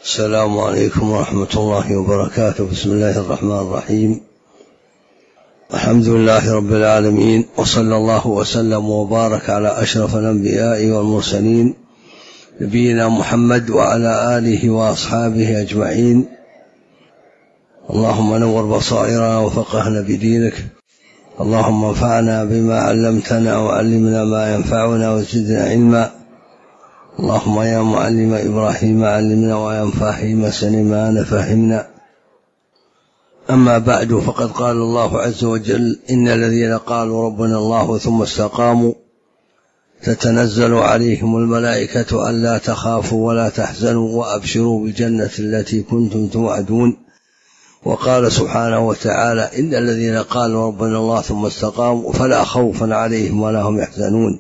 السلام عليكم ورحمة الله وبركاته. بسم الله الرحمن الرحيم. الحمد لله رب العالمين، وصلى الله وسلم وبارك على أشرف الأنبياء والمرسلين نبينا محمد وعلى آله وأصحابه أجمعين. اللهم نور بصائرنا وفقهنا بدينك، اللهم انفعنا بما علمتنا وعلمنا ما ينفعنا وزدنا علما. اللهم يا معلم إبراهيم علمنا ويا مفاهيم سليمان فهمنا. أما بعد، فقد قال الله عز وجل: إن الذين قالوا ربنا الله ثم استقاموا تتنزل عليهم الملائكة ألا تخافوا ولا تحزنوا وأبشروا بالجنة التي كنتم توعدون. وقال سبحانه وتعالى: إن الذين قالوا ربنا الله ثم استقاموا فلا خوف عليهم ولا هم يحزنون.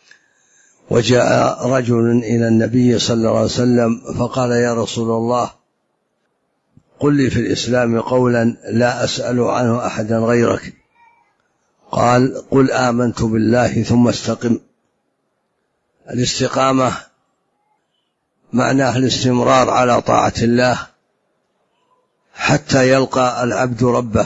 وجاء رجل إلى النبي صلى الله عليه وسلم فقال: يا رسول الله، قل لي في الإسلام قولا لا أسأل عنه أحدا غيرك. قال: قل آمنت بالله ثم استقم. الاستقامة معناه الاستمرار على طاعة الله حتى يلقى العبد ربه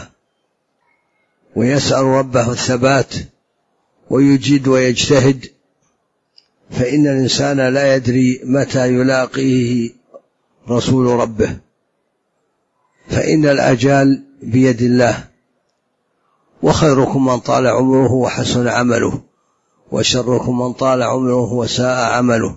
ويسأل ربه الثبات ويجد ويجتهد، فإن الإنسان لا يدري متى يلاقيه رسول ربه، فإن الأجال بيد الله. وخيركم من طال عمره وحسن عمله، وشركم من طال عمره وساء عمله.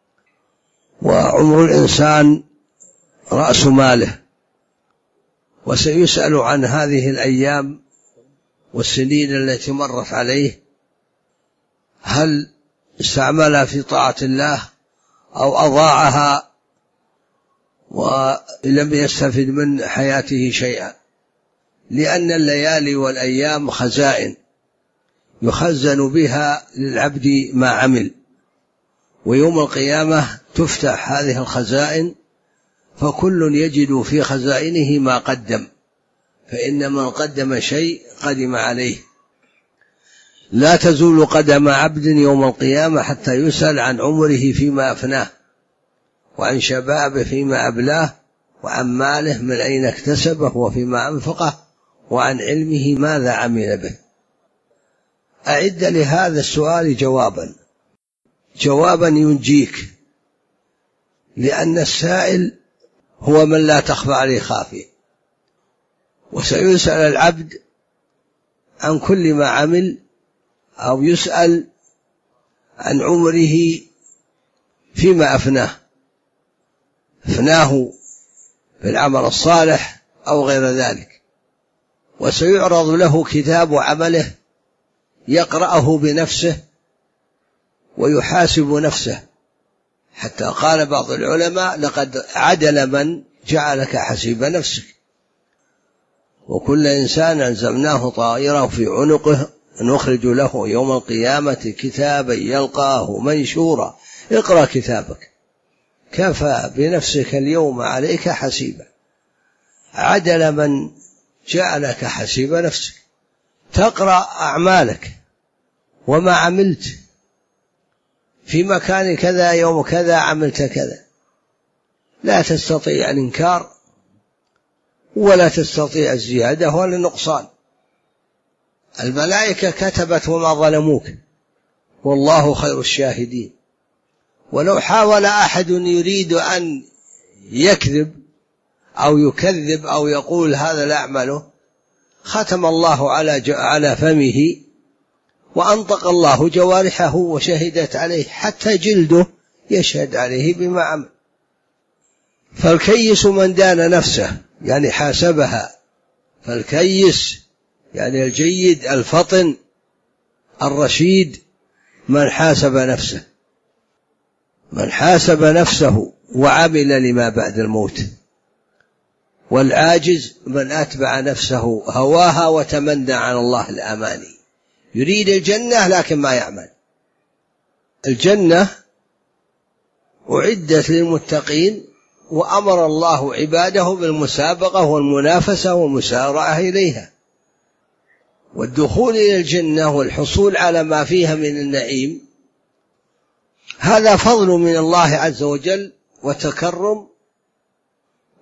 وعمر الإنسان رأس ماله، وسيسأل عن هذه الأيام والسنين التي مرت عليه، هل استعملها في طاعة الله أو أضاعها ولم يستفد من حياته شيئا. لأن الليالي والأيام خزائن يخزن بها للعبد ما عمل، ويوم القيامة تفتح هذه الخزائن فكل يجد في خزائنه ما قدم، فإن من قدم شيء قدم عليه. لا تزول قدم عبد يوم القيامة حتى يسأل عن عمره فيما أفناه، وعن شبابه فيما أبلاه، وعن ماله من أين اكتسبه وفيما أنفقه، وعن علمه ماذا عمل به. أعد لهذا السؤال جوابا ينجيك، لأن السائل هو من لا تخفى عليه خافية. وسيسأل العبد عن كل ما عمل، أو يسأل عن عمره فيما أفناه في العمل الصالح أو غير ذلك. وسيعرض له كتاب عمله يقرأه بنفسه ويحاسب نفسه، حتى قال بعض العلماء: لقد عدل من جعلك حسيب نفسك. وكل إنسان ألزمناه طائره في عنقه نخرج له يوم القيامة كتابا يلقاه منشورا اقرأ كتابك كفى بنفسك اليوم عليك حسيبا. عدل من جعلك حسيب نفسك، تقرأ أعمالك وما عملت في مكان كذا يوم كذا عملت كذا، لا تستطيع الإنكار ولا تستطيع الزيادة ولا النقصان. الملائكة كتبت وما ظلموك، والله خير الشاهدين. ولو حاول أحد يريد أن يكذب أو يكذب أو يقول هذا لا أعمله، ختم الله على فمه وأنطق الله جوارحه وشهدت عليه، حتى جلده يشهد عليه بما عمل. فالكيس من دان نفسه، يعني حاسبها. فالكيس يعني الجيد الفطن الرشيد من حاسب نفسه، من حاسب نفسه وعمل لما بعد الموت. والعاجز من أتبع نفسه هواها وتمنى على الله الأماني، يريد الجنة لكن ما يعمل. الجنة أعدت للمتقين، وأمر الله عباده بالمسابقة والمنافسة والمسارعة إليها. والدخول إلى الجنة والحصول على ما فيها من النعيم هذا فضل من الله عز وجل وتكرم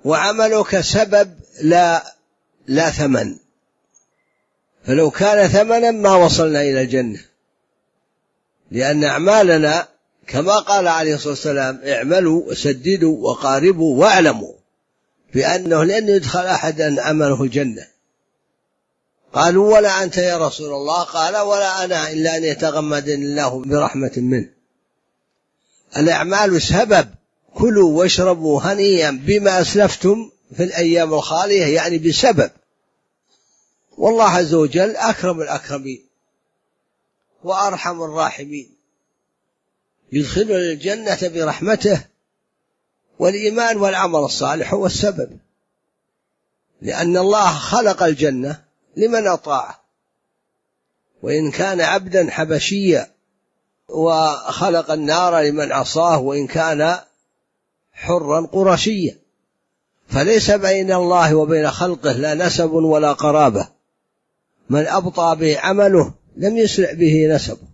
وعملك سبب لا ثمن، فلو كان ثمنا ما وصلنا إلى الجنة، لأن أعمالنا كما قال عليه الصلاة والسلام: اعملوا وسددوا وقاربوا واعلموا بأنه لن يدخل أحدا عمله الجنة. قالوا: ولا أنت يا رسول الله؟ قال: ولا أنا إلا أن يتغمدني الله برحمة منه. الأعمال سبب، كلوا واشربوا هنيئا بما أسلفتم في الأيام الخالية، يعني بسبب. والله عز وجل أكرم الأكرمين وأرحم الراحمين، يدخلنا الجنة برحمته، والإيمان والعمل الصالح هو السبب، لأن الله خلق الجنة لمن أطاعه، وإن كان عبدا حبشيا، وخلق النار لمن عصاه وإن كان حرا قرشيا، فليس بين الله وبين خلقه لا نسب ولا قرابة. من أبطأ به عمله لم يسرع به نسبه.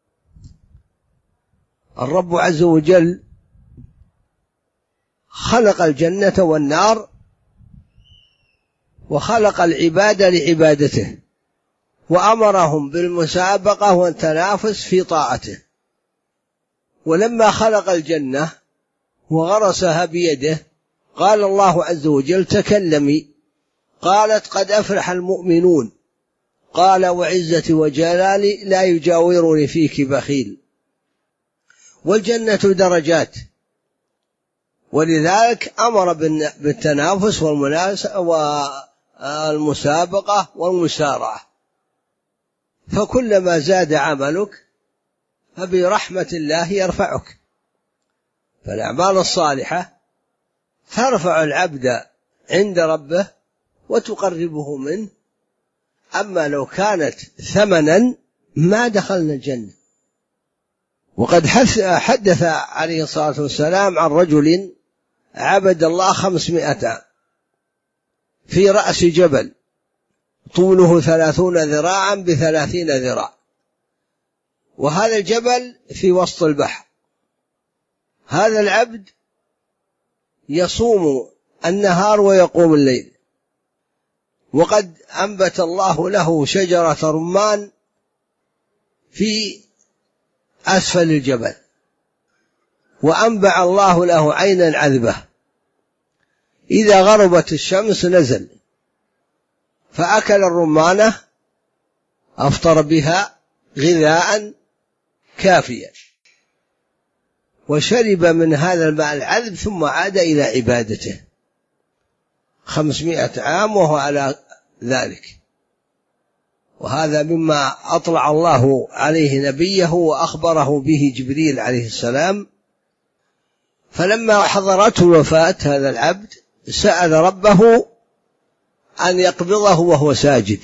الرب عز وجل خلق الجنة والنار، وخلق العباد لعبادته، وأمرهم بالمسابقة والتنافس في طاعته. ولما خلق الجنة وغرسها بيده قال الله عز وجل: تكلمي. قالت: قد أفلح المؤمنون. قال: وعزتي وجلالي لا يجاورني فيك بخيل. والجنة درجات، ولذلك أمر بالتنافس والمسابقة والمسارعة. فكلما زاد عملك فبرحمة الله يرفعك. فالأعمال الصالحة ترفع العبد عند ربه وتقربه منه. أما لو كانت ثمنا ما دخلنا الجنة. وقد حدث عليه الصلاة والسلام عن رجل عبد الله 500 عام في رأس جبل طوله 30 ذراعا ب30 ذراع، وهذا الجبل في وسط البحر. هذا العبد يصوم النهار ويقوم الليل، وقد أنبت الله له شجرة رمان في أسفل الجبل، وأنبع الله له عينا عذبة، إذا غربت الشمس نزل فأكل الرمانة، أفطر بها غذاء كافيا، وشرب من هذا الماء العذب، ثم عاد إلى عبادته 500 عام وهو على ذلك. وهذا مما أطلع الله عليه نبيه وأخبره به جبريل عليه السلام. فلما حضرته الوفاة هذا العبد سأل ربه أن يقبضه وهو ساجد،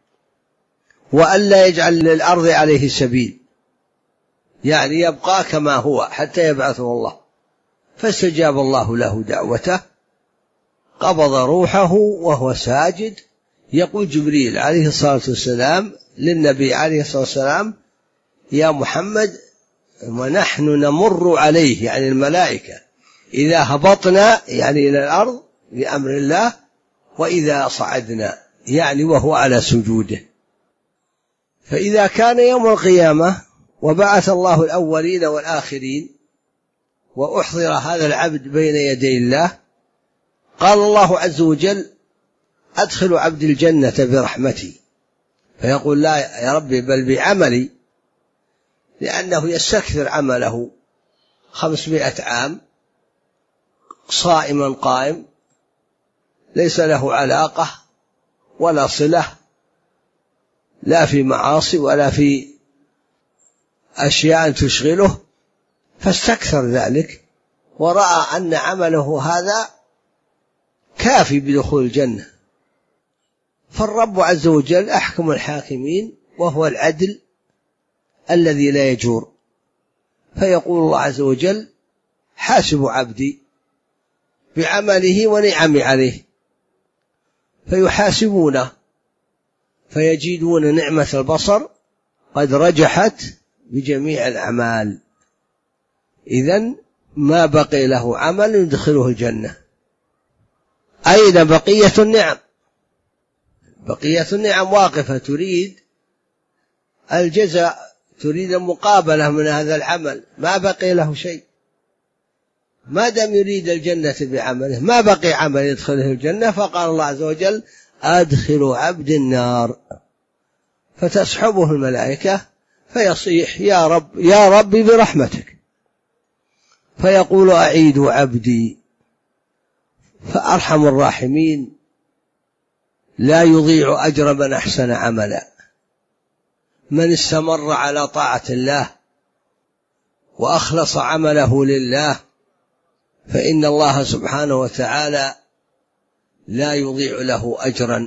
وألا يجعل للأرض عليه سبيل، يعني يبقى كما هو حتى يبعثه الله. فاستجاب الله له دعوته، قبض روحه وهو ساجد. يقول جبريل عليه الصلاة والسلام للنبي عليه الصلاة والسلام: يا محمد، ونحن نمر عليه، يعني الملائكة، إذا هبطنا يعني إلى الأرض بأمر الله، وإذا صعدنا يعني وهو على سجوده. فإذا كان يوم القيامة وبعث الله الأولين والآخرين وأحضر هذا العبد بين يدي الله، قال الله عز وجل: أدخل عبد الجنة برحمتي. فيقول: لا يا ربي، بل بعملي، لأنه يستكثر عمله 500 عام صائما قائم، ليس له علاقة ولا صلة، لا في معاصي ولا في أشياء تشغله، فاستكثر ذلك ورأى أن عمله هذا كافي بدخول الجنة. فالرب عز وجل أحكم الحاكمين، وهو العدل الذي لا يجور. فيقول الله عز وجل: حاسب عبدي بعمله ونعم عليه، فيحاسبونه فيجدون نعمة البصر قد رجحت بجميع الأعمال، إذن ما بقي له عمل يدخله الجنة. أين بقية النعم؟ بقية النعم واقفة تريد الجزاء، تريد المقابلة من هذا العمل، ما بقي له شيء. ما دام يريد الجنة بعمله ما بقي عمل يدخله الجنة. فقال الله عز وجل أدخل عبد النار، فتصحبه الملائكة فيصيح يا رب يا ربي برحمتك، فيقول أعيد عبدي. فأرحم الراحمين لا يضيع أجر من أحسن عملا، من استمر على طاعة الله وأخلص عمله لله فإن الله سبحانه وتعالى لا يضيع له أجرا،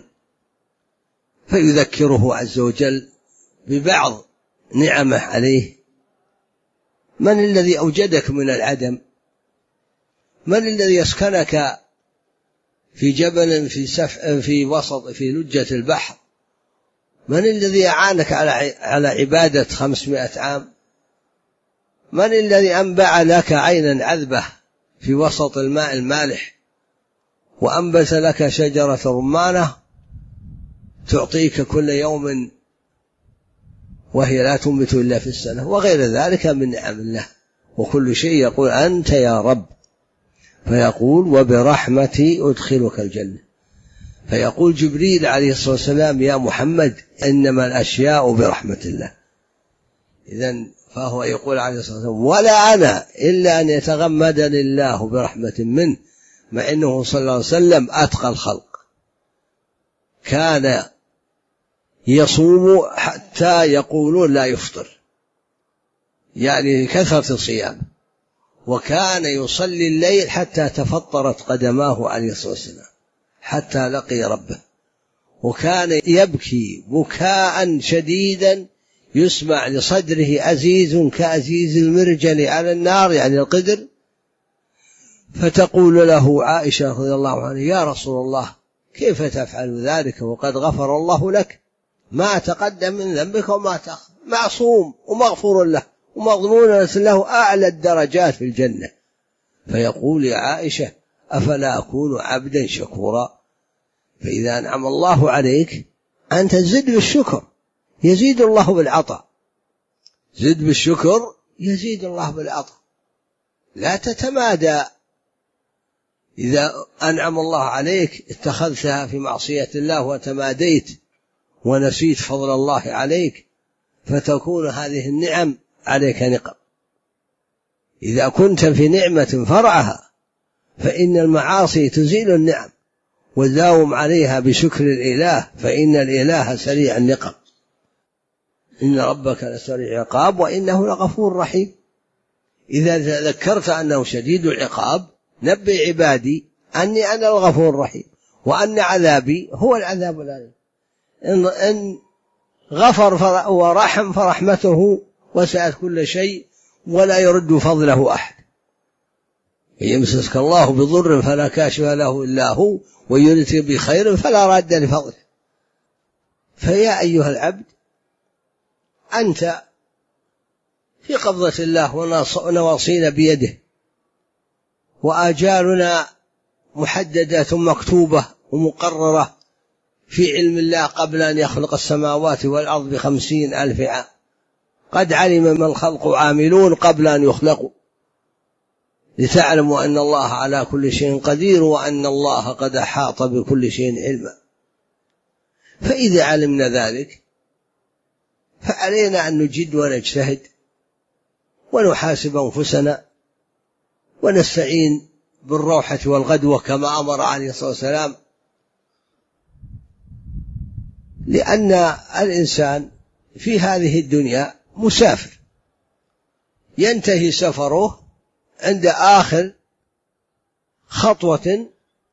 فيذكره عز وجل ببعض نعمه عليه. من الذي أوجدك من العدم؟ من الذي يسكنك في جبل في وسط في لجة البحر؟ من الذي أعانك على عبادة 500 عام؟ من الذي أنبع لك عينا عذبة في وسط الماء المالح، وأنبت لك شجرة رمانة تعطيك كل يوم وهي لا تنبت إلا في السنة، وغير ذلك من نعم الله. وكل شيء يقول أنت يا رب، فيقول وبرحمتي أدخلك الجنة. فيقول جبريل عليه الصلاة والسلام يا محمد إنما الأشياء برحمة الله. إذن فهو يقول عليه الصلاة والسلام ولا أنا إلا أن يتغمدني الله برحمة منه، مع أنه صلى الله عليه وسلم أتقى الخلق، كان يصوم حتى يقولون لا يفطر، يعني كثرة الصيام، وكان يصلي الليل حتى تفطرت قدماه عليه الصلاة والسلام حتى لقي ربه، وكان يبكي بكاء شديدا يسمع لصدره أزيز كأزيز المرجل على النار، يعني القدر. فتقول له عائشة رضي الله عنها يا رسول الله كيف تفعل ذلك وقد غفر الله لك ما تقدم من ذنبك وما تأخر، معصوم ومغفور له ومضمون له أعلى الدرجات في الجنة. فيقول يا عائشة أفلا أكون عبدا شكورا؟ فإذا أنعم الله عليك أنت زد بالشكر يزيد الله بالعطاء، زد بالشكر يزيد الله بالعطاء، لا تتمادى. إذا أنعم الله عليك اتخذتها في معصية الله وتماديت ونسيت فضل الله عليك، فتكون هذه النعم عليك نقم. إذا كنت في نعمة فرعها فإن المعاصي تزيل النعم، وداوم عليها بشكر الإله فإن الإله سريع النقم. إن ربك لسريع عقاب وإنه لغفور رحيم. إذا ذكرت أنه شديد العقاب نبئ عبادي أني أنا الغفور الرحيم، وأن عذابي هو العذاب الأليم. إن غفر ورحم فرحمته وسعت كل شيء ولا يرد فضله أحد. يمسسك الله بضر فلا كاشف له إلا هو، ويردك بخير فلا راد لفضله. فيا أيها العبد أنت في قبضة الله ونواصينا بيده، وآجالنا محددة مكتوبة ومقررة في علم الله قبل أن يخلق السماوات والأرض ب50,000 عام. قد علم ما الخلق عاملون قبل أن يخلقوا، لتعلموا أن الله على كل شيء قدير وأن الله قد أحاط بكل شيء علما. فإذا علمنا ذلك فعلينا أن نجد ونجتهد ونحاسب أنفسنا ونستعين بالروحة والغدوة كما أمر عليه الصلاة والسلام، لأن الإنسان في هذه الدنيا مسافر، ينتهي سفره عند آخر خطوة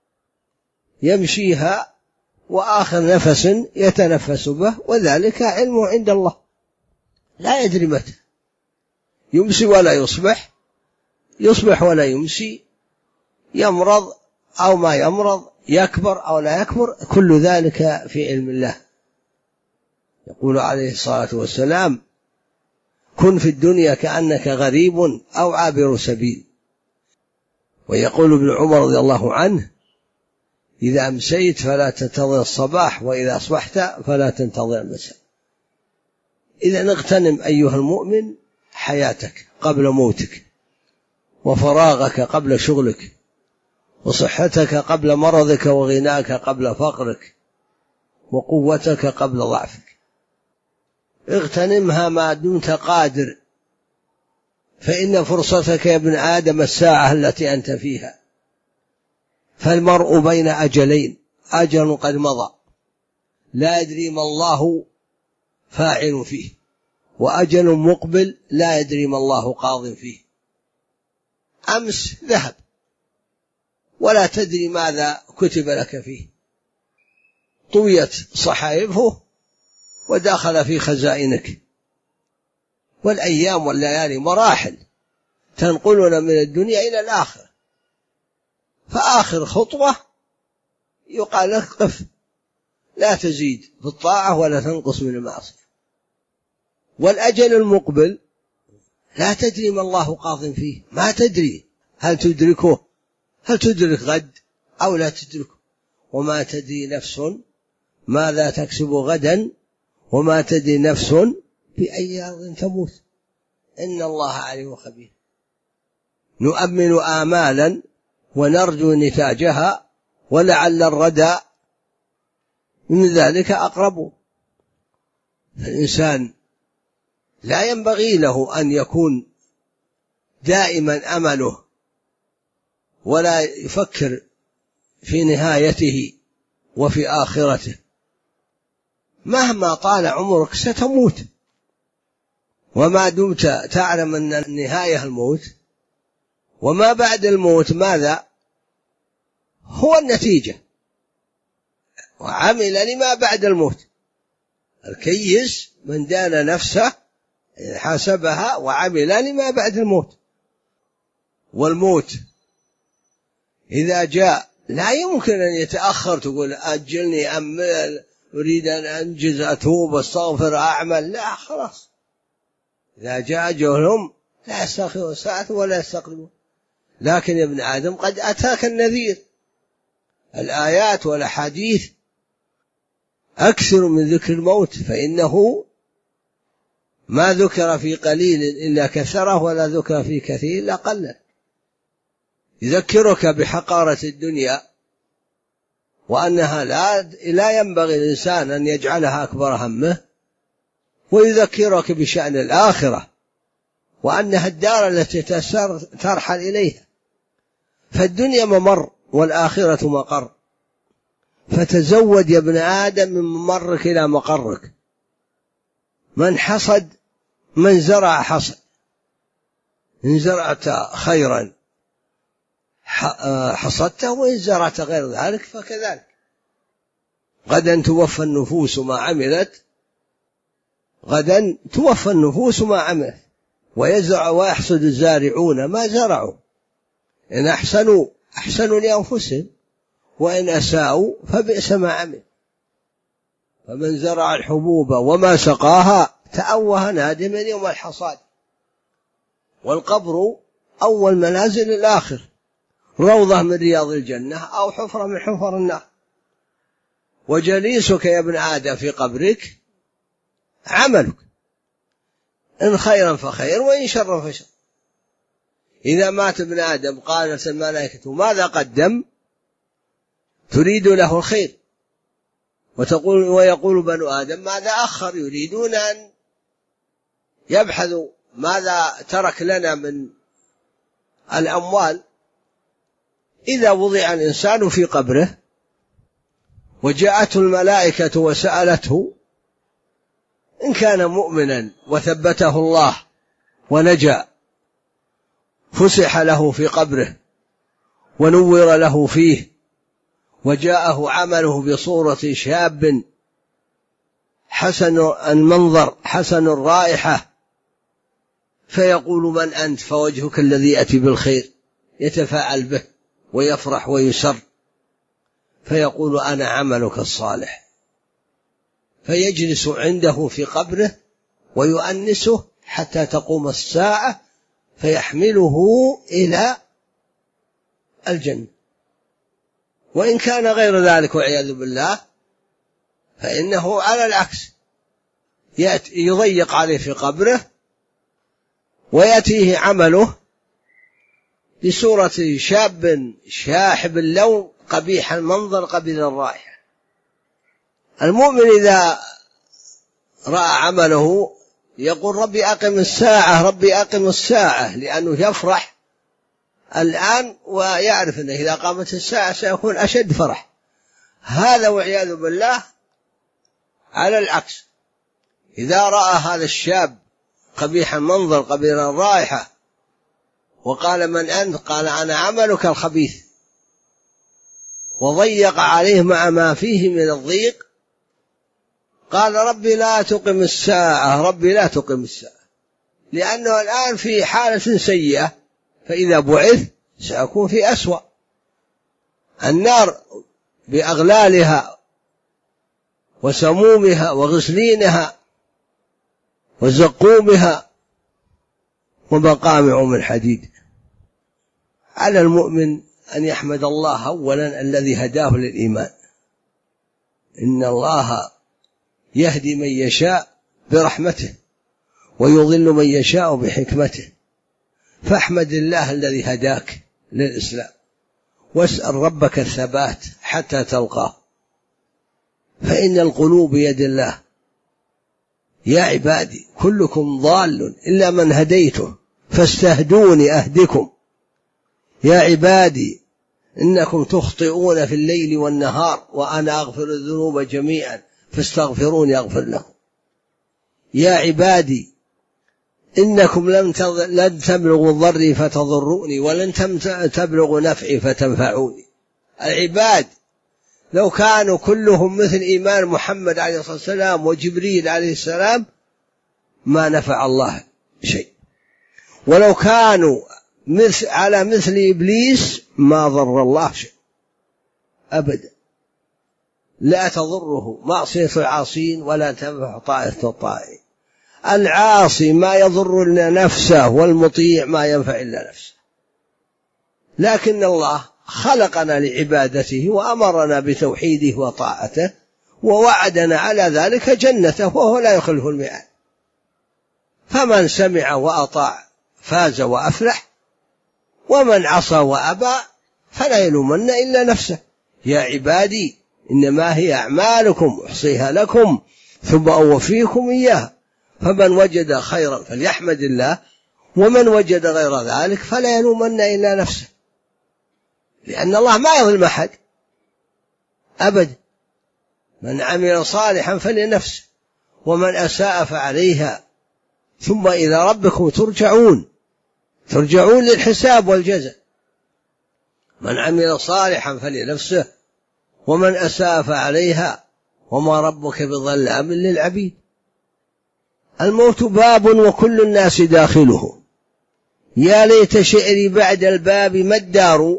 يمشيها وآخر نفس يتنفس به، وذلك علمه عند الله لا يدري متى يمسي ولا يصبح، يصبح ولا يمسي، يمرض أو ما يمرض، يكبر أو لا يكبر، كل ذلك في علم الله. يقول عليه الصلاة والسلام كن في الدنيا كأنك غريب أو عابر سبيل. ويقول ابن عمر رضي الله عنه إذا أمسيت فلا تنتظر الصباح، وإذا أصبحت فلا تنتظر المساء. إذا اغتنم أيها المؤمن حياتك قبل موتك، وفراغك قبل شغلك، وصحتك قبل مرضك، وغناك قبل فقرك، وقوتك قبل ضعفك. اغتنمها ما دمت قادر، فإن فرصتك يا ابن آدم الساعة التي أنت فيها. فالمرء بين أجلين، أجل قد مضى لا يدري ما الله فاعل فيه، وأجل مقبل لا يدري ما الله قاض فيه. أمس ذهب ولا تدري ماذا كتب لك فيه، طويت صحائفه ودخل في خزائنك. والأيام والليالي مراحل تنقلنا من الدنيا إلى الآخرة، فآخر خطوة يقال لك قف، لا تزيد في الطاعة ولا تنقص من المعصية. والأجل المقبل لا تدري ما الله قاض فيه، ما تدري هل تدركه، هل تدرك غد أو لا تدركه. وما تدري نفس ماذا تكسب غدا، وما تدري نفس بأي أرض تموت، إن الله عليم خبير. نؤمن آمالا ونرجو نتاجها، ولعل الردى من ذلك أقرب. الإنسان لا ينبغي له أن يكون دائما أمله ولا يفكر في نهايته وفي آخرته. مهما طال عمرك ستموت، وما دمت تعلم أن النهاية الموت، وما بعد الموت ماذا هو النتيجة، وعمل لما بعد الموت. الكيس من دان نفسه حاسبها وعمل لما بعد الموت. والموت إذا جاء لا يمكن أن يتأخر، تقول أجلني أمل، أريد أن أنجز، أتوب، أستغفر، أعمل. لا، خلاص إذا جاء أجلهم لا يستأخرون ساعة ولا يستقدمون. لكن يا ابن آدم قد أتاك النذير، الآيات والأحاديث. أكثر من ذكر الموت، فإنه ما ذكر في قليل إلا كثره، ولا ذكر في كثير إلا قلل. يذكرك بحقارة الدنيا، وأنها لا ينبغي الإنسان أن يجعلها أكبر همه، ويذكرك بشأن الآخرة، وأنها الدار التي ترحل إليها. فالدنيا ممر والآخرة مقر، فتزود يا ابن آدم من ممرك إلى مقرك. من حصد، من زرع حصد، إن زرعت خيرا حصدته، وإن زرعت غير ذلك فكذلك. غدا توفى النفوس ما عملت، غدا توفى النفوس ما عملت، ويزرع ويحصد الزارعون ما زرعوا. إن أحسنوا أحسنوا لأنفسهم، وإن أساءوا فبئس ما عمل. فمن زرع الحبوب وما سقاها تأوه نادما يوم الحصاد. والقبر أول منازل الآخر، روضة من رياض الجنة أو حفرة من حفر النار. وجليسك يا ابن آدم في قبرك عملك، إن خيرا فخير، وإن شرا فشر. إذا مات ابن آدم قالت الملائكة ماذا قدم؟ تريد له الخير، ويقول بنو آدم ماذا أخر؟ يريدون أن يبحثوا ماذا ترك لنا من الأموال. إذا وضع الإنسان في قبره وجاءته الملائكة وسألته، إن كان مؤمنا وثبته الله ونجا، فسح له في قبره ونور له فيه، وجاءه عمله بصورة شاب حسن المنظر حسن الرائحة، فيقول من أنت؟ فوجهك الذي يأتي بالخير، يتفاعل به ويفرح ويسر، فيقول أنا عملك الصالح، فيجلس عنده في قبره ويؤنسه حتى تقوم الساعة، فيحمله إلى الجنة. وإن كان غير ذلك والعياذ بالله فإنه على العكس يضيق عليه في قبره ويأتيه عمله بصورة شاب شاحب اللون قبيح المنظر قبيح الرائحة. المؤمن إذا رأى عمله يقول ربي أقم الساعة ربي أقم الساعة، لأنه يفرح الآن ويعرف أنه إذا قامت الساعة سيكون أشد فرح. هذا والعياذ بالله على العكس، إذا رأى هذا الشاب قبيح المنظر قبيح الرائحة وقال من أنت؟ قال أنا عملك الخبيث، وضيق عليه مع ما فيه من الضيق، قال ربي لا تقم الساعة ربي لا تقم الساعة، لأنه الآن في حالة سيئة، فإذا بعث سيكون في أسوأ. النار بأغلالها وسمومها وغسلينها وزقومها ومقامع من حديد. على المؤمن أن يحمد الله أولا الذي هداه للإيمان. إن الله يهدي من يشاء برحمته ويضل من يشاء بحكمته، فاحمد الله الذي هداك للإسلام، واسأل ربك الثبات حتى تلقاه، فإن القلوب بيد الله. يا عبادي كلكم ضال إلا من هديته فاستهدوني أهدكم. يا عبادي إنكم تخطئون في الليل والنهار وأنا أغفر الذنوب جميعا فاستغفروني أغفر لكم. يا عبادي إنكم لن تبلغوا ضري فتضروني ولن تبلغوا نفعي فتنفعوني. العباد لو كانوا كلهم مثل إيمان محمد عليه الصلاة والسلام وجبريل عليه السلام ما نفع الله شيء، ولو كانوا على مثل إبليس ما ضر الله شيء أبدا. لا تضره معصية العاصين ولا تنفع طاعة الطائعين. العاصي ما يضر إلا نفسه والمطيع ما ينفع إلا نفسه، لكن الله خلقنا لعبادته وأمرنا بتوحيده وطاعته ووعدنا على ذلك جنته وهو لا يخلف الميعاد. فمن سمع وأطاع فاز وأفلح، ومن عصى وأبى فلا يلومن إلا نفسه. يا عبادي إنما هي أعمالكم أحصيها لكم ثم أوفيكم إياها، فمن وجد خيرا فليحمد الله، ومن وجد غير ذلك فلا يلومن إلا نفسه، لأن الله ما يظلم أحد أبدا. من عمل صالحا فلنفسه ومن أساء فعليها، ثم إلى ربكم ترجعون للحساب والجزاء. من عمل صالحا فلنفسه ومن أساء فعليها وما ربك بظلام للعبيد. الموت باب وكل الناس داخله، يا ليت شعري بعد الباب ما الدار.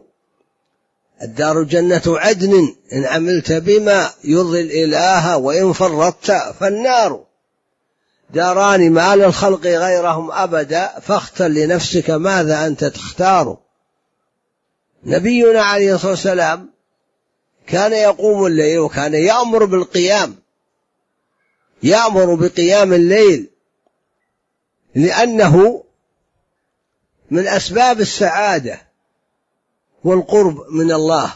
الدار جنة عدن إن عملت بما يرضي الإله، وإن فرطت فالنار. داران ما للخلق غيرهم أبدا، فاختر لنفسك ماذا أنت تختار. نبينا عليه الصلاة والسلام كان يقوم الليل وكان يأمر بالقيام، يأمر بقيام الليل، لأنه من أسباب السعادة والقرب من الله،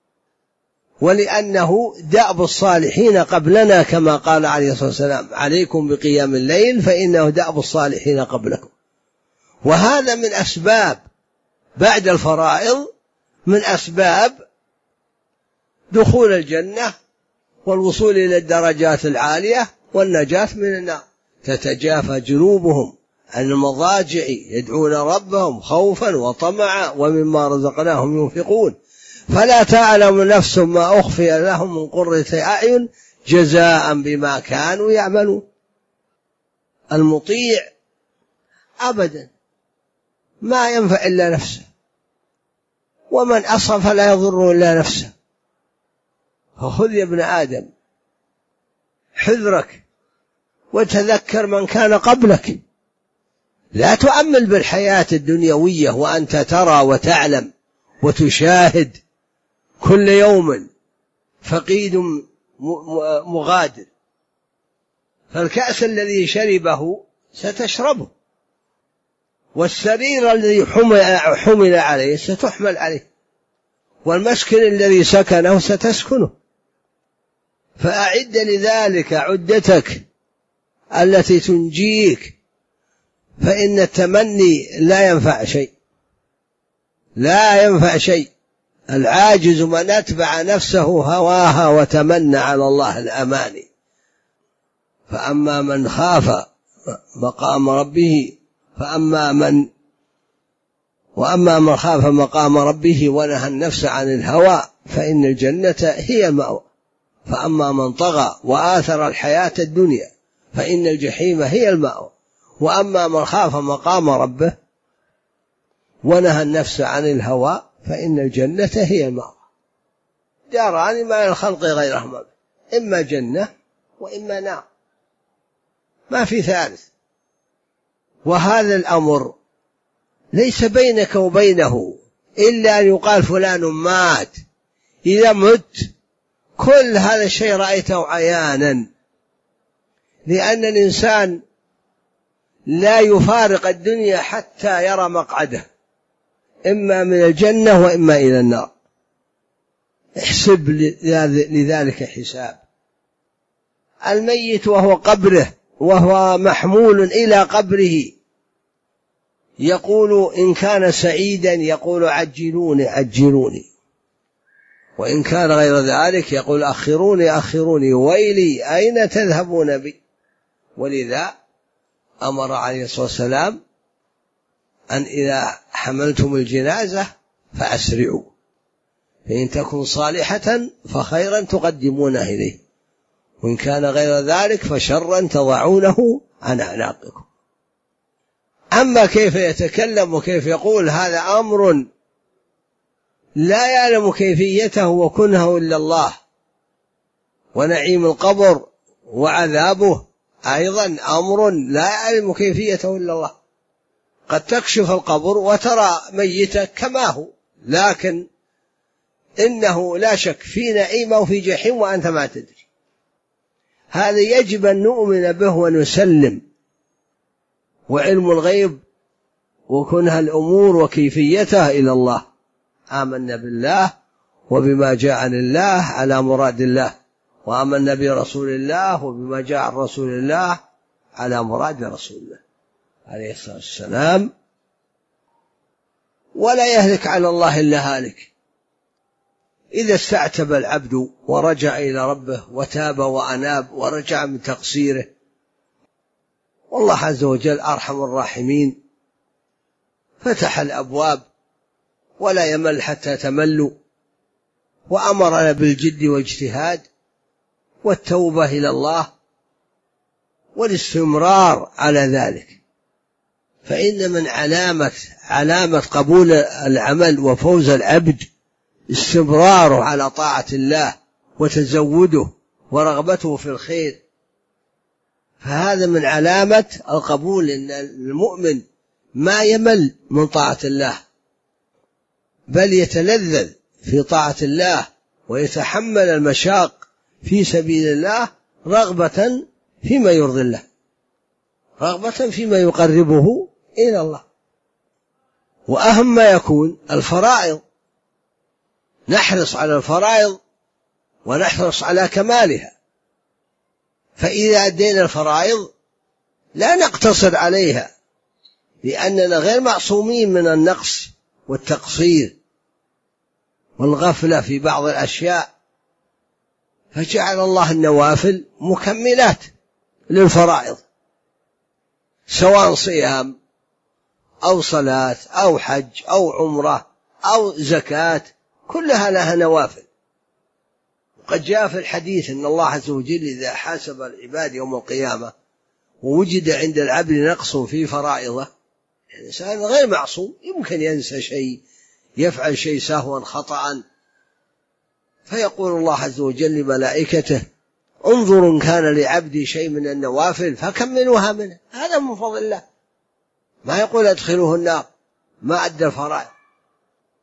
ولأنه دأب الصالحين قبلنا كما قال عليه الصلاة والسلام عليكم بقيام الليل فإنه دأب الصالحين قبلكم. وهذا من أسباب بعد الفرائض، من أسباب دخول الجنة والوصول إلى الدرجات العالية والنجاة من النار. تتجافى جنوبهم عن المضاجع يدعون ربهم خوفا وطمعا ومما رزقناهم ينفقون فلا تعلم نفس ما أخفي لهم من قرة أعين جزاء بما كانوا يعملون. المطيع أبدا ما ينفع إلا نفسه، ومن أصف فلا يضر إلا نفسه. فخذ يا ابن آدم حذرك وتذكر من كان قبلك. لا تؤمل بالحياة الدنيوية وأنت ترى وتعلم وتشاهد كل يوم فقيد مغادر، فالكأس الذي شربه ستشربه، والسرير الذي حمل عليه ستحمل عليه، والمسكن الذي سكنه ستسكنه. فأعد لذلك عدتك التي تنجيك، فإن التمني لا ينفع شيء، لا ينفع شيء. العاجز من أتبع نفسه هواها وتمنى على الله الأماني. فأما من خاف مقام ربه وأما من خاف مقام ربه ونهى النفس عن الهوى فإن الجنة هي المأوى. فأما من طغى وآثر الحياة الدنيا فإن الجحيم هي المأوى. وأما من خاف مقام ربه ونهى النفس عن الهوى فإن الجنة هي المأوى. داران ما للخلق غيرهما، إما جنة وإما نار، ما في ثالث. وهذا الأمر ليس بينك وبينه إلا أن يقال فلان مات. إذا مت كل هذا الشيء رأيته عيانا، لأن الإنسان لا يفارق الدنيا حتى يرى مقعده إما من الجنة وإما إلى النار. احسب لذلك حساب. الميت وهو قبره وهو محمول إلى قبره يقول إن كان سعيدا يقول عجلوني عجلوني، وإن كان غير ذلك يقول أخروني أخروني ويلي أين تذهبون بي. ولذا أمر عليه الصلاة والسلام أن إذا حملتم الجنازة فأسرعوا، فإن تكن صالحة فخيرا تقدمونه إليه، وإن كان غير ذلك فشرا تضعونه عن أعناقكم. أما كيف يتكلم وكيف يقول هذا أمر لا يعلم كيفيته وكنه إلا الله. ونعيم القبر وعذابه أيضا أمر لا يعلم كيفيته إلا الله. قد تكشف القبر وترى ميتك كما هو، لكن إنه لا شك في نعيم وفي جحيم وأنت ما تدري. هذا يجب أن نؤمن به ونسلم. وعلم الغيب وكنها الأمور وكيفيتها إلى الله. آمنا بالله وبما جاء عن الله على مراد الله، وآمنا برسول الله وبما جاء عن رسول الله على مراد رسول الله عليه الصلاة والسلام. ولا يهلك على الله إلا هالك. إذا استعتب العبد ورجع إلى ربه وتاب وأناب ورجع من تقصيره، والله عز وجل أرحم الراحمين، فتح الأبواب ولا يمل حتى تملوا، وأمرنا بالجد والاجتهاد والتوبة إلى الله والاستمرار على ذلك. فإن من علامة قبول العمل وفوز العبد استمراره على طاعة الله وتزوده ورغبته في الخير. فهذا من علامة القبول، إن المؤمن ما يمل من طاعة الله، بل يتلذذ في طاعة الله ويتحمل المشاق في سبيل الله رغبة فيما يرضي الله، رغبة فيما يقربه إلى الله. وأهم ما يكون الفرائض، نحرص على الفرائض ونحرص على كمالها. فإذا أدينا الفرائض لا نقتصر عليها، لأننا غير معصومين من النقص والتقصير والغفلة في بعض الأشياء، فجعل الله النوافل مكملات للفرائض، سواء صيام أو صلاة أو حج أو عمرة أو زكاة، كلها لها نوافل. وقد جاء في الحديث أن الله عز وجل إذا حاسب العباد يوم القيامة ووجد عند العبد نقص في فرائضه، الإنسان غير معصوم، يمكن ينسى شيء، يفعل شيء سهوا خطأ، فيقول الله عز وجل لملائكته انظروا إن كان لعبدي شيء من النوافل فكملوها منه. هذا من فضل الله، ما يقول ادخلوه النار ما أدى الفرائض.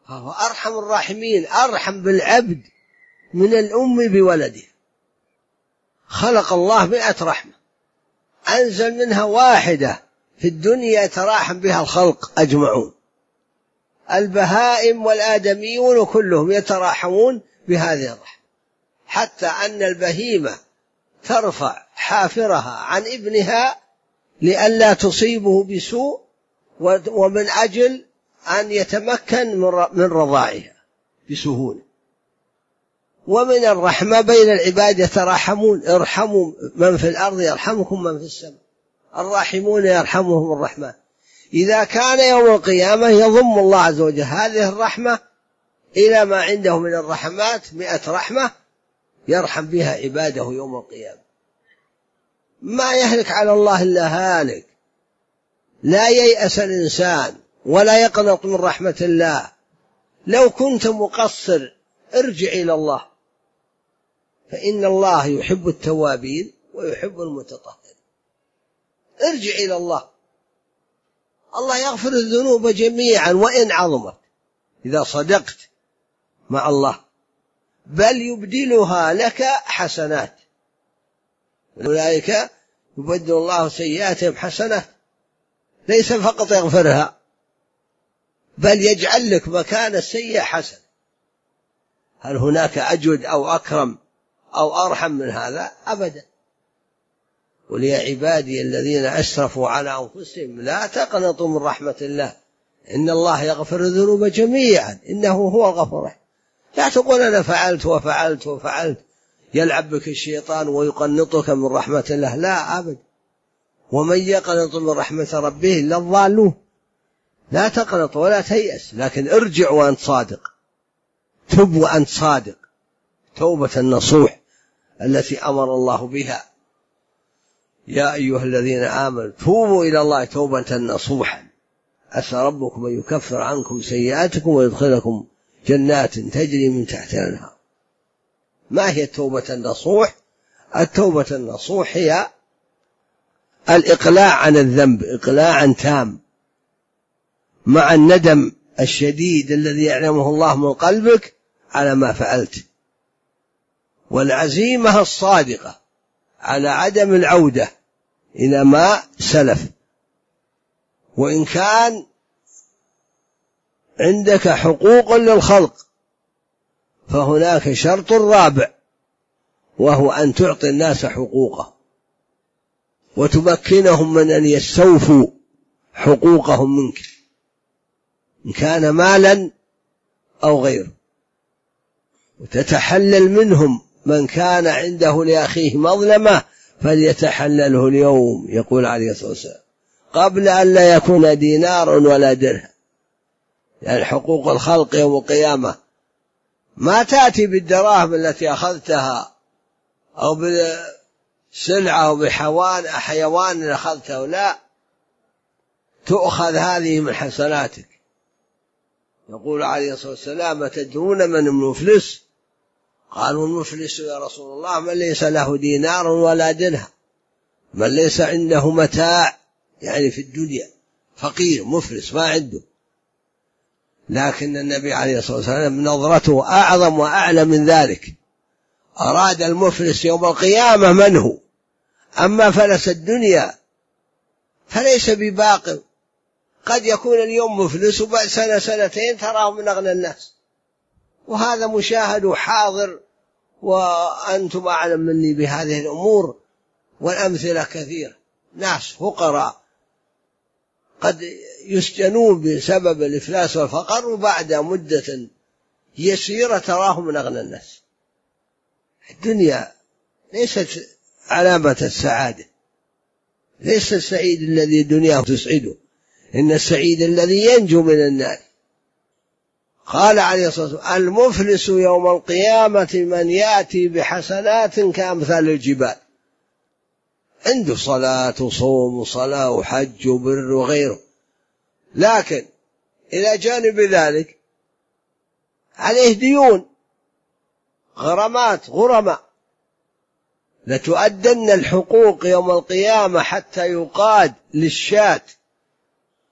فهو أرحم الراحمين، أرحم بالعبد من الأم بولده. خلق الله 100 رحمة، أنزل منها واحدة في الدنيا يتراحم بها الخلق أجمعون، البهائم والآدميون كلهم يتراحمون بهذه الرحمة، حتى أن البهيمة ترفع حافرها عن ابنها لئلا تصيبه بسوء، ومن أجل أن يتمكن من رضاعها بسهولة. ومن الرحمة بين العباد يتراحمون، ارحموا من في الأرض يرحمكم من في السماء، الراحمون يرحمهم الرحمن. إذا كان يوم القيامة يضم الله عز وجل هذه الرحمة إلى ما عنده من الرحمات 100 رحمة يرحم بها عباده يوم القيامة. ما يهلك على الله إلا هالك. لا ييأس الإنسان ولا يقنط من رحمة الله. لو كنت مقصر ارجع إلى الله، فإن الله يحب التوابين ويحب المتطهرين. ارجع إلى الله، الله يغفر الذنوب جميعا وإن عظمت إذا صدقت مع الله، بل يبدلها لك حسنات. أولئك يبدل الله سيئاتهم حسنات، ليس فقط يغفرها بل يجعل لك مكان السيئة حسن. هل هناك أجود أو أكرم أو أرحم من هذا؟ أبدا. قل يا عبادي الذين أسرفوا على أنفسهم لا تقنطوا من رحمة الله إن الله يغفر الذنوب جميعا إنه هو الغفور الرحيم. لا تقول أنا فعلت وفعلت وفعلت، يلعب بك الشيطان ويقنطك من رحمة الله، لا أبدا. ومن يقنط من رحمة ربه إلا الضالون. لا تقنط ولا تيأس، لكن ارجع وأنت صادق، تب وأنت صادق، توبة النصوح التي أمر الله بها. يا أيها الذين آمنوا توبوا إلى الله توبة نصوحا عسى ربكم أن يكفر عنكم سيئاتكم ويدخلكم جنات تجري من تحتها الأنهار. ما هي التوبة النصوح؟ التوبة النصوح هي الإقلاع عن الذنب إقلاعا تام، مع الندم الشديد الذي يعلمه الله من قلبك على ما فعلت، والعزيمة الصادقة على عدم العودة إلى ما سلف. وإن كان عندك حقوق للخلق فهناك شرط رابع، وهو أن تعطي الناس حقوقه وتمكنهم من أن يستوفوا حقوقهم منك، إن كان مالا أو غيره، وتتحلل منهم من كان عنده لأخيه مظلمة فليتحلله اليوم، يقول عليه الصلاة والسلام، قبل أن لا يكون دينار ولا درهم. يعني حقوق الخلق يوم القيامة ما تأتي بالدراهم التي أخذتها أو بالسلعة أو بحيوان أخذته، لا، تؤخذ هذه من حسناتك. يقول عليه الصلاة والسلام تدرون من المفلس؟ قالوا المفلس يا رسول الله من ليس له دينار ولا درهم، من ليس عنده متاع، يعني في الدنيا فقير مفلس ما عنده. لكن النبي عليه الصلاة والسلام نظرته أعظم وأعلى من ذلك، أراد المفلس يوم القيامة من هو، أما فلس الدنيا فليس بباق. قد يكون اليوم مفلس وبعد سنة سنتين تراه من أغنى الناس، وهذا مشاهد وحاضر، وأنتم أعلم مني بهذه الأمور، والأمثلة كثيرة. ناس فقراء قد يسجنون بسبب الإفلاس والفقر، وبعد مدة يسيرة تراه من أغنى الناس. الدنيا ليست علامة السعادة، ليس السعيد الذي دنياه تسعده، إن السعيد الذي ينجو من النار. قال عليه الصلاة والسلام المفلس يوم القيامة من يأتي بحسنات كأمثال الجبال، عنده صلاة وصوم وصلاة وحج وبر وغيره، لكن إلى جانب ذلك عليه ديون غرمات غرماء، لتؤدن الحقوق يوم القيامة حتى يقاد للشاة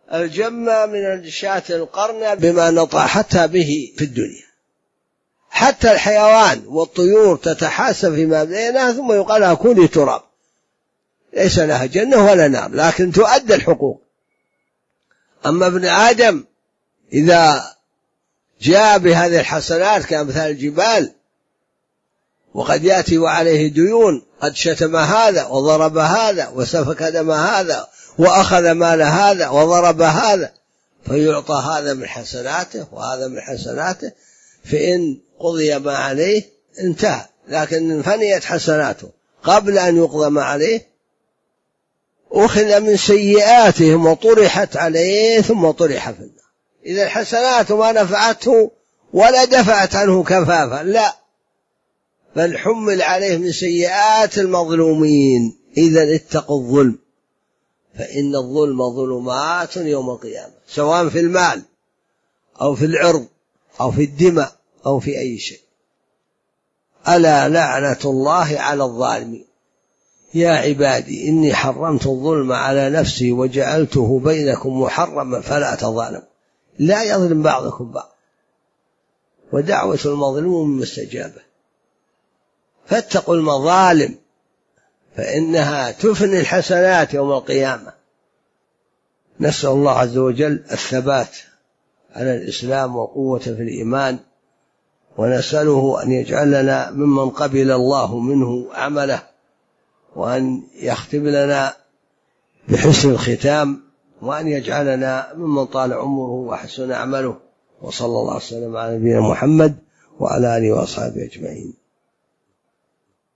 الجمة من الشاة القرنة بما نطحتها به في الدنيا. حتى الحيوان والطيور تتحاسب فيما بينها ثم يقال لها كوني تراب، ليس لها جنة ولا نار، لكن تؤدى الحقوق. أما ابن آدم إذا جاء بهذه الحسنات كأمثال الجبال، وقد يأتي وعليه ديون، قد شتم هذا وضرب هذا وسفك دم هذا وأخذ مال هذا وضرب هذا، فيعطى هذا من حسناته وهذا من حسناته، فإن قضي ما عليه انتهى. لكن إن فنيت حسناته قبل أن يقضى ما عليه أخذ من سيئاتهم وطرحت عليه ثم طرح في النار. إذا الحسنات ما نفعته ولا دفعت عنه كفافا، لا، بل حمل عليه من سيئات المظلومين. إذا اتقوا الظلم، فإن الظلم ظلمات يوم القيامة، سواء في المال أو في العرض أو في الدماء أو في أي شيء. ألا لعنة الله على الظالمين. يا عبادي إني حرمت الظلم على نفسي وجعلته بينكم محرما فلا تظالموا. لا يظلم بعضكم بعض، ودعوة المظلوم مستجابة. فاتقوا المظالم فإنها تفني الحسنات يوم القيامة. نسأل الله عز وجل الثبات على الإسلام وقوة في الإيمان، ونسأله أن يجعلنا ممن قبل الله منه عمله، وأن يختم لنا بحسن الختام، وأن يجعلنا ممن طال عمره وحسن عمله. وصلى الله وسلم على نبينا محمد وعلى آله وأصحابه أجمعين.